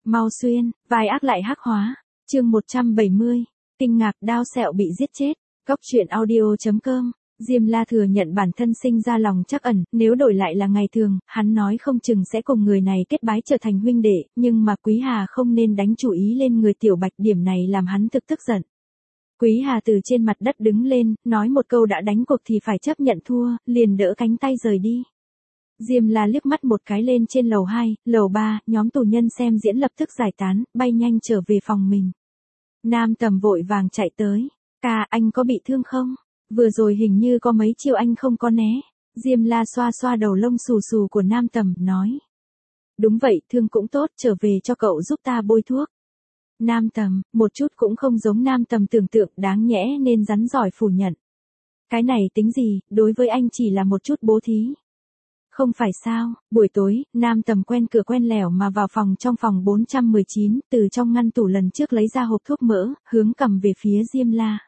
Mau xuyên, vai ác lại hắc hóa. Chương 170, kinh ngạc đao sẹo bị giết chết. Góc truyện audio.com. Diêm La thừa nhận bản thân sinh ra lòng trắc ẩn, nếu đổi lại là ngày thường, hắn nói không chừng sẽ cùng người này kết bái trở thành huynh đệ, nhưng mà Quý Hà không nên đánh chủ ý lên người Tiểu Bạch, điểm này làm hắn thực tức giận. Quý Hà từ trên mặt đất đứng lên, nói một câu đã đánh cuộc thì phải chấp nhận thua, liền đỡ cánh tay rời đi. Diêm La liếc mắt một cái lên trên lầu 2, lầu 3, nhóm tù nhân xem diễn lập tức giải tán, bay nhanh trở về phòng mình. Nam Tầm vội vàng chạy tới. Ca, anh có bị thương không? Vừa rồi hình như có mấy chiêu anh không có né. Diêm La xoa xoa đầu lông xù xù của Nam Tầm, nói. Đúng vậy, thương cũng tốt, trở về cho cậu giúp ta bôi thuốc. Nam Tầm, một chút cũng không giống Nam Tầm tưởng tượng, đáng nhẽ nên rắn giỏi phủ nhận. Cái này tính gì, đối với anh chỉ là một chút bố thí. Không phải sao, buổi tối, Nam Tầm quen cửa quen lẻo mà vào phòng trong phòng 419, từ trong ngăn tủ lần trước lấy ra hộp thuốc mỡ, hướng cầm về phía Diêm La.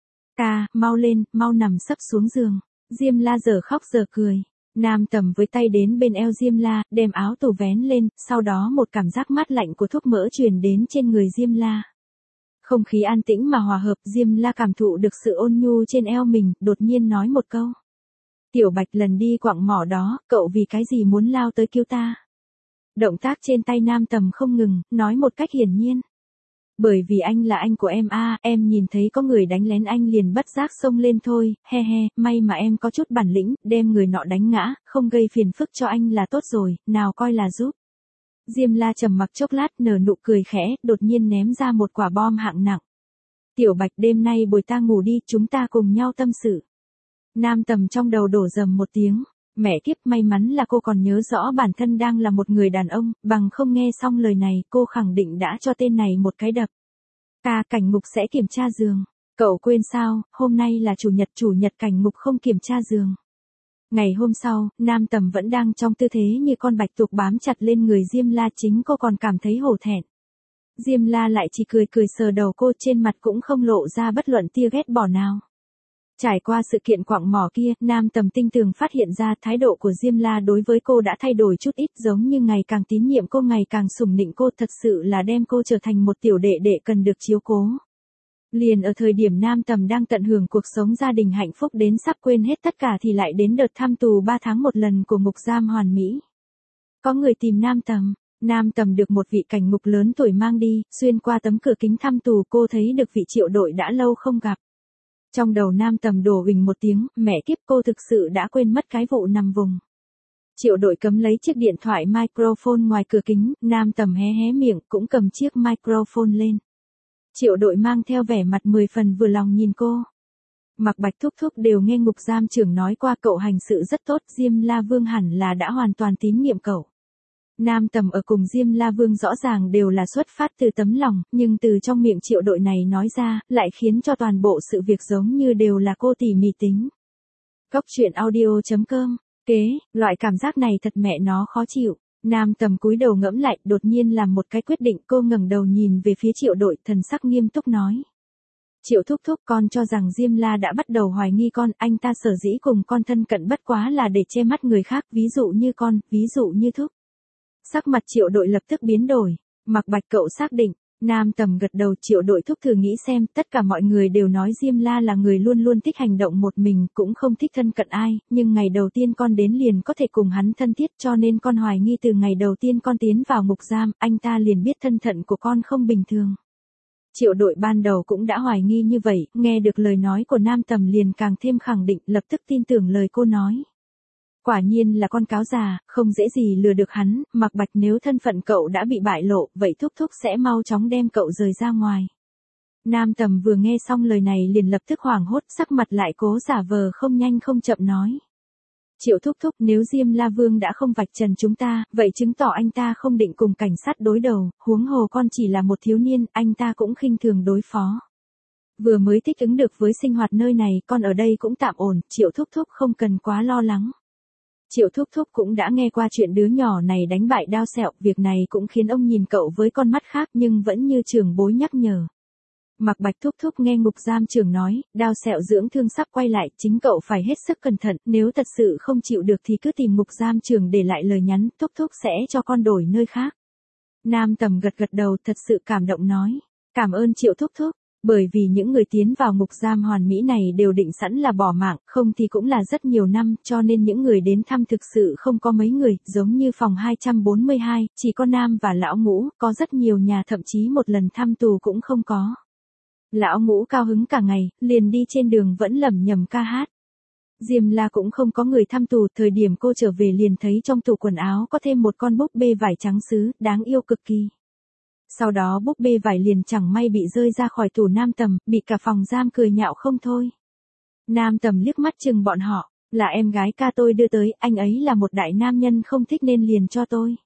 Ca, mau lên, mau nằm sấp xuống giường. Diêm La giờ khóc giờ cười. Nam Tầm với tay đến bên eo Diêm La, đem áo tù vén lên, sau đó một cảm giác mát lạnh của thuốc mỡ truyền đến trên người Diêm La. Không khí an tĩnh mà hòa hợp, Diêm La cảm thụ được sự ôn nhu trên eo mình, đột nhiên nói một câu. Tiểu Bạch, lần đi quặng mỏ đó, cậu vì cái gì muốn lao tới cứu ta? Động tác trên tay Nam Tầm không ngừng, nói một cách hiển nhiên. Bởi vì anh là anh của em a, em nhìn thấy có người đánh lén anh liền bất giác xông lên thôi, he he, may mà em có chút bản lĩnh, đem người nọ đánh ngã, không gây phiền phức cho anh là tốt rồi, nào coi là giúp. Diêm La trầm mặc chốc lát nở nụ cười khẽ, đột nhiên ném ra một quả bom hạng nặng. Tiểu Bạch, đêm nay bồi ta ngủ đi, chúng ta cùng nhau tâm sự. Nam Tầm trong đầu đổ dầm một tiếng. Mẹ kiếp, may mắn là cô còn nhớ rõ bản thân đang là một người đàn ông, bằng không nghe xong lời này cô khẳng định đã cho tên này một cái đập. Ca, cảnh ngục sẽ kiểm tra giường. Cậu quên sao, hôm nay là chủ nhật cảnh ngục không kiểm tra giường. Ngày hôm sau, Nam Tầm vẫn đang trong tư thế như con bạch tuộc bám chặt lên người Diêm La, chính cô còn cảm thấy hổ thẹn. Diêm La lại chỉ cười cười sờ đầu cô, trên mặt cũng không lộ ra bất luận tia ghét bỏ nào. Trải qua sự kiện quặng mỏ kia, Nam Tầm tinh tường phát hiện ra thái độ của Diêm La đối với cô đã thay đổi chút ít, giống như ngày càng tín nhiệm cô, ngày càng sủng nịnh cô, thật sự là đem cô trở thành một tiểu đệ đệ cần được chiếu cố. Liền ở thời điểm Nam Tầm đang tận hưởng cuộc sống gia đình hạnh phúc đến sắp quên hết tất cả thì lại đến đợt thăm tù 3 tháng một lần của ngục giam Hoàn Mỹ. Có người tìm Nam Tầm được một vị cảnh ngục lớn tuổi mang đi, xuyên qua tấm cửa kính thăm tù cô thấy được vị Triệu Đội đã lâu không gặp. Trong đầu Nam Tầm đổ huỳnh một tiếng, mẹ kiếp, cô thực sự đã quên mất cái vụ nằm vùng. Triệu Đội cấm lấy chiếc điện thoại microphone ngoài cửa kính, Nam Tầm hé hé miệng, cũng cầm chiếc microphone lên. Triệu Đội mang theo vẻ mặt 10 phần vừa lòng nhìn cô. Mạc Bạch thúc thúc đều nghe ngục giam trưởng nói qua cậu hành sự rất tốt, Diêm La Vương hẳn là đã hoàn toàn tín nhiệm cậu. Nam Tầm ở cùng Diêm La Vương rõ ràng đều là xuất phát từ tấm lòng, nhưng từ trong miệng Triệu Đội này nói ra, lại khiến cho toàn bộ sự việc giống như đều là cô tỉ mỉ tính. Góc truyện audio.com. Loại cảm giác này thật mẹ nó khó chịu. Nam Tầm cúi đầu ngẫm lại, đột nhiên làm một cái quyết định, cô ngẩng đầu nhìn về phía Triệu Đội, thần sắc nghiêm túc nói. Triệu thúc thúc, con cho rằng Diêm La đã bắt đầu hoài nghi con, anh ta sở dĩ cùng con thân cận bất quá là để che mắt người khác, ví dụ như con, ví dụ như thúc. Sắc mặt Triệu Đội lập tức biến đổi. Mạc Bạch, cậu xác định. Nam Tầm gật đầu. Triệu Đội thúc thử nghĩ xem, tất cả mọi người đều nói Diêm La là người luôn luôn thích hành động một mình, cũng không thích thân cận ai, nhưng ngày đầu tiên con đến liền có thể cùng hắn thân thiết, cho nên con hoài nghi từ ngày đầu tiên con tiến vào ngục giam, anh ta liền biết thân phận của con không bình thường. Triệu Đội ban đầu cũng đã hoài nghi như vậy, nghe được lời nói của Nam Tầm liền càng thêm khẳng định, lập tức tin tưởng lời cô nói. Quả nhiên là con cáo già, không dễ gì lừa được hắn. Mạc Bạch, nếu thân phận cậu đã bị bại lộ, vậy thúc thúc sẽ mau chóng đem cậu rời ra ngoài. Nam Tầm vừa nghe xong lời này liền lập tức hoảng hốt, sắc mặt lại cố giả vờ không nhanh không chậm nói. Triệu thúc thúc, nếu Diêm La Vương đã không vạch trần chúng ta, vậy chứng tỏ anh ta không định cùng cảnh sát đối đầu, huống hồ con chỉ là một thiếu niên, anh ta cũng khinh thường đối phó. Vừa mới thích ứng được với sinh hoạt nơi này, con ở đây cũng tạm ổn, Triệu thúc thúc không cần quá lo lắng. Triệu thúc thúc cũng đã nghe qua chuyện đứa nhỏ này đánh bại đao sẹo, việc này cũng khiến ông nhìn cậu với con mắt khác, nhưng vẫn như trưởng bối nhắc nhở. Mạc Bạch thúc thúc nghe ngục giam trưởng nói, đao sẹo dưỡng thương sắp quay lại, chính cậu phải hết sức cẩn thận, nếu thật sự không chịu được thì cứ tìm ngục giam trưởng để lại lời nhắn, thúc thúc sẽ cho con đổi nơi khác. Nam Tầm gật gật đầu thật sự cảm động nói. Cảm ơn Triệu thúc thúc, bởi vì những người tiến vào ngục giam hoàn mỹ này đều định sẵn là bỏ mạng, không thì cũng là rất nhiều năm, cho nên những người đến thăm thực sự không có mấy người, giống như phòng 242, chỉ có Nam và Lão Ngũ, có rất nhiều nhà thậm chí một lần thăm tù cũng không có. Lão Ngũ cao hứng cả ngày, liền đi trên đường vẫn lẩm nhẩm ca hát. Diêm La cũng không có người thăm tù, thời điểm cô trở về liền thấy trong tủ quần áo có thêm một con búp bê vải trắng sứ, đáng yêu cực kỳ. Sau đó búp bê vải liền chẳng may bị rơi ra khỏi tủ Nam Tầm, bị cả phòng giam cười nhạo không thôi. Nam Tầm liếc mắt chừng bọn họ, là em gái ca tôi đưa tới, anh ấy là một đại nam nhân không thích nên liền cho tôi.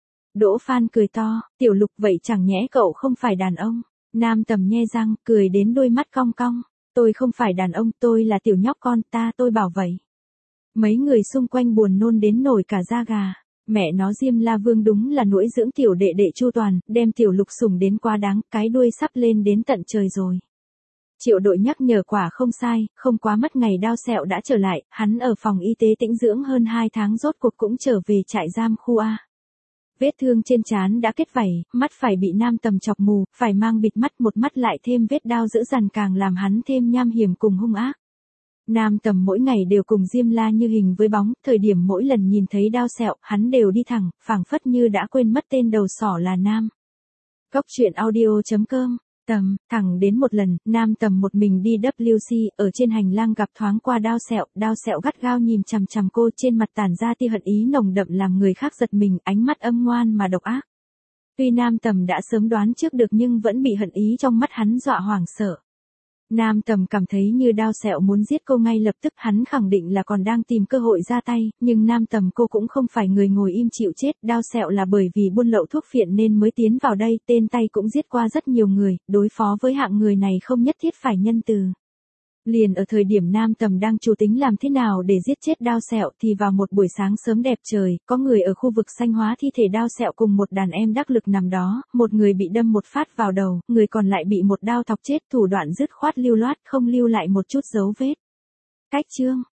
Đỗ Phan cười to, Tiểu Lục vậy chẳng nhẽ cậu không phải đàn ông. Nam Tầm nhe răng, cười đến đôi mắt cong cong. Tôi không phải đàn ông, tôi là tiểu nhóc con, tôi bảo vậy. Mấy người xung quanh buồn nôn đến nổi cả da gà. Mẹ nó Diêm La Vương đúng là nuỗi dưỡng tiểu đệ đệ chu toàn, đem Tiểu Lục sủng đến quá đáng, cái đuôi sắp lên đến tận trời rồi. Triệu Đội nhắc nhở quả không sai, không quá mất ngày Đao Sẹo đã trở lại, hắn ở phòng y tế tĩnh dưỡng hơn 2 tháng rốt cuộc cũng trở về trại giam khu A. Vết thương trên trán đã kết vảy, mắt phải bị Nam Tầm chọc mù, phải mang bịt mắt, một mắt lại thêm vết đao dữ dằn càng làm hắn thêm nham hiểm cùng hung ác. Nam Tầm mỗi ngày đều cùng Diêm La như hình với bóng, thời điểm mỗi lần nhìn thấy Đao Sẹo, hắn đều đi thẳng, phảng phất như đã quên mất tên đầu sỏ là Nam. Cốc truyện audio.com. Thẳng đến một lần, Nam Tầm một mình đi WC, ở trên hành lang gặp thoáng qua Đao Sẹo gắt gao nhìn chằm chằm cô, trên mặt tản ra tia hận ý nồng đậm làm người khác giật mình, ánh mắt âm ngoan mà độc ác. Tuy Nam Tầm đã sớm đoán trước được nhưng vẫn bị hận ý trong mắt hắn dọa hoảng sợ. Nam Tầm cảm thấy như Đao Sẹo muốn giết cô ngay lập tức, hắn khẳng định là còn đang tìm cơ hội ra tay, nhưng Nam Tầm cô cũng không phải người ngồi im chịu chết, Đao Sẹo là bởi vì buôn lậu thuốc phiện nên mới tiến vào đây, tên tay cũng giết qua rất nhiều người, đối phó với hạng người này không nhất thiết phải nhân từ. Liền ở thời điểm Nam Tầm đang chủ tính làm thế nào để giết chết Đao Sẹo thì vào một buổi sáng sớm đẹp trời, có người ở khu vực xanh hóa thi thể Đao Sẹo cùng một đàn em đắc lực nằm đó, một người bị đâm một phát vào đầu, người còn lại bị một đao thọc chết, thủ đoạn dứt khoát lưu loát không lưu lại một chút dấu vết. Cách chương